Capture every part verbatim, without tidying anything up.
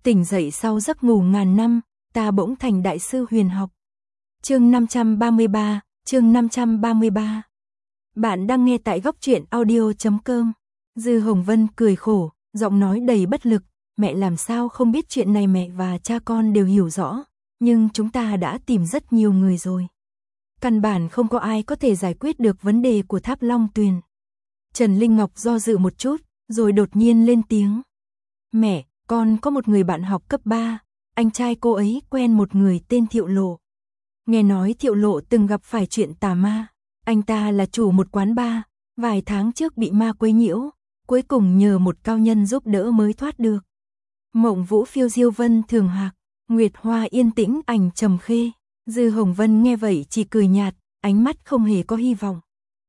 Tỉnh dậy sau giấc ngủ ngàn năm, ta bỗng thành đại sư huyền học. Chương năm trăm ba mươi ba, chương năm trăm ba mươi ba. Bạn đang nghe tại góc truyện audio chấm com. Dư Hồng Vân cười khổ, giọng nói đầy bất lực, mẹ làm sao không biết chuyện này, mẹ và cha con đều hiểu rõ, nhưng chúng ta đã tìm rất nhiều người rồi. Căn bản không có ai có thể giải quyết được vấn đề của Tháp Long Tuyền. Trần Linh Ngọc do dự một chút, rồi đột nhiên lên tiếng. Mẹ, con có một người bạn học cấp ba, anh trai cô ấy quen một người tên Thiệu Lộ. Nghe nói Thiệu Lộ từng gặp phải chuyện tà ma, anh ta là chủ một quán bar, vài tháng trước bị ma quấy nhiễu, cuối cùng nhờ một cao nhân giúp đỡ mới thoát được. Mộng Vũ phiêu diêu vân thường hạc, Nguyệt Hoa yên tĩnh ảnh trầm khê. Dư Hồng Vân nghe vậy chỉ cười nhạt, ánh mắt không hề có hy vọng.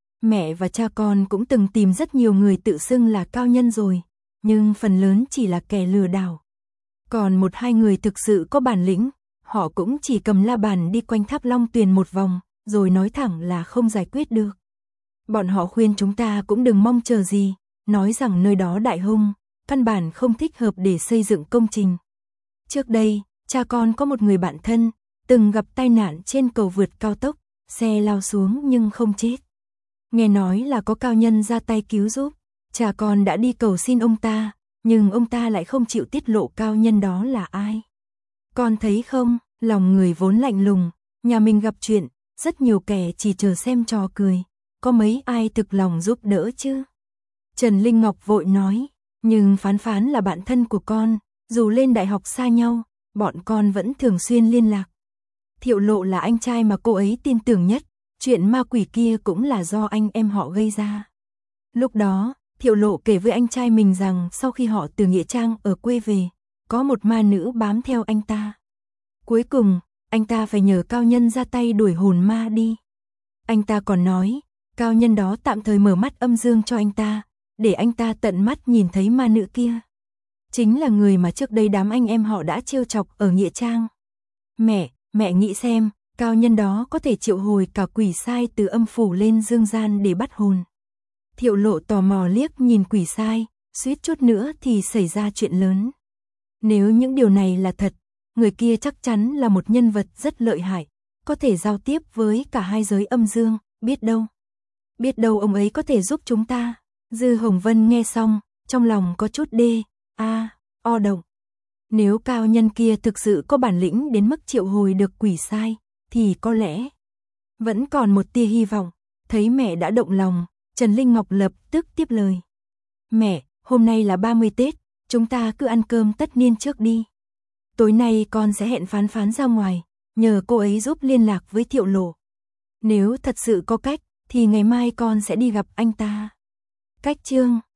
Mẹ và cha con cũng từng tìm rất nhiều người tự xưng là cao nhân rồi, nhưng phần lớn chỉ là kẻ lừa đảo. Còn một hai người thực sự có bản lĩnh, họ cũng chỉ cầm la bàn đi quanh Tháp Long Tuyền một vòng, rồi nói thẳng là không giải quyết được. Bọn họ khuyên chúng ta cũng đừng mong chờ gì, nói rằng nơi đó đại hung, căn bản không thích hợp để xây dựng công trình. Trước đây, cha con có một người bạn thân, từng gặp tai nạn trên cầu vượt cao tốc, xe lao xuống nhưng không chết. Nghe nói là có cao nhân ra tay cứu giúp, cha con đã đi cầu xin ông ta, nhưng ông ta lại không chịu tiết lộ cao nhân đó là ai. Con thấy không, lòng người vốn lạnh lùng, nhà mình gặp chuyện, rất nhiều kẻ chỉ chờ xem trò cười, có mấy ai thực lòng giúp đỡ chứ. Trần Linh Ngọc vội nói, nhưng Phán Phán là bạn thân của con, dù lên đại học xa nhau, bọn con vẫn thường xuyên liên lạc. Thiệu Lộ là anh trai mà cô ấy tin tưởng nhất, chuyện ma quỷ kia cũng là do anh em họ gây ra. Lúc đó, Thiệu Lộ kể với anh trai mình rằng sau khi họ từ Nghĩa Trang ở quê về, có một ma nữ bám theo anh ta. Cuối cùng, anh ta phải nhờ cao nhân ra tay đuổi hồn ma đi. Anh ta còn nói, cao nhân đó tạm thời mở mắt âm dương cho anh ta, để anh ta tận mắt nhìn thấy ma nữ kia. Chính là người mà trước đây đám anh em họ đã trêu chọc ở Nghĩa Trang. Mẹ, mẹ nghĩ xem, cao nhân đó có thể triệu hồi cả quỷ sai từ âm phủ lên dương gian để bắt hồn. Thiệu Lộ tò mò liếc nhìn quỷ sai, suýt chút nữa thì xảy ra chuyện lớn. Nếu những điều này là thật, người kia chắc chắn là một nhân vật rất lợi hại, có thể giao tiếp với cả hai giới âm dương, biết đâu. Biết đâu ông ấy có thể giúp chúng ta. Dư Hồng Vân nghe xong, trong lòng có chút đê, a, o động. Nếu cao nhân kia thực sự có bản lĩnh đến mức triệu hồi được quỷ sai, thì có lẽ vẫn còn một tia hy vọng. Thấy mẹ đã động lòng, Trần Linh Ngọc lập tức tiếp lời. Mẹ, hôm nay là ba mươi Tết, chúng ta cứ ăn cơm tất niên trước đi. Tối nay con sẽ hẹn Phán Phán ra ngoài, nhờ cô ấy giúp liên lạc với Thiệu Lộ. Nếu thật sự có cách, thì ngày mai con sẽ đi gặp anh ta. Cách chương